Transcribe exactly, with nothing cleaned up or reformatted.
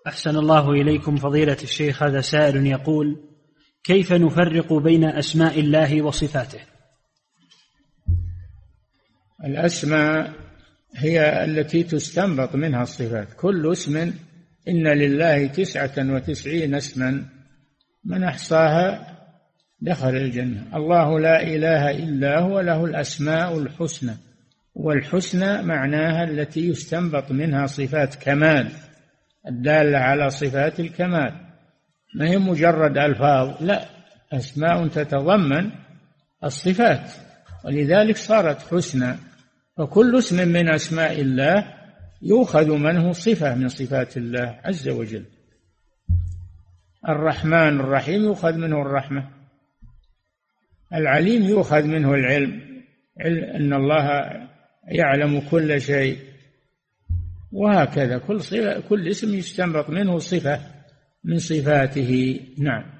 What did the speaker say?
أحسن الله إليكم فضيلة الشيخ. هذا سائل يقول: كيف نفرق بين أسماء الله وصفاته؟ الأسماء هي التي تستنبط منها الصفات. كل اسم، إن لله تسعة وتسعين اسما من أحصاها دخل الجنة. الله لا إله إلا هو له الأسماء الحسنى، والحسنى معناها التي يستنبط منها صفات كمال الدالة على صفات الكمال، ما هي مجرد ألفاظ، لا، أسماء تتضمن الصفات، ولذلك صارت حسنى. فكل اسم من أسماء الله يؤخذ منه صفة من صفات الله عز وجل. الرحمن الرحيم يؤخذ منه الرحمة، العليم يؤخذ منه العلم، أن الله يعلم كل شيء، وهكذا كل صفة، كل اسم يستنبط منه صفة من صفاته. نعم.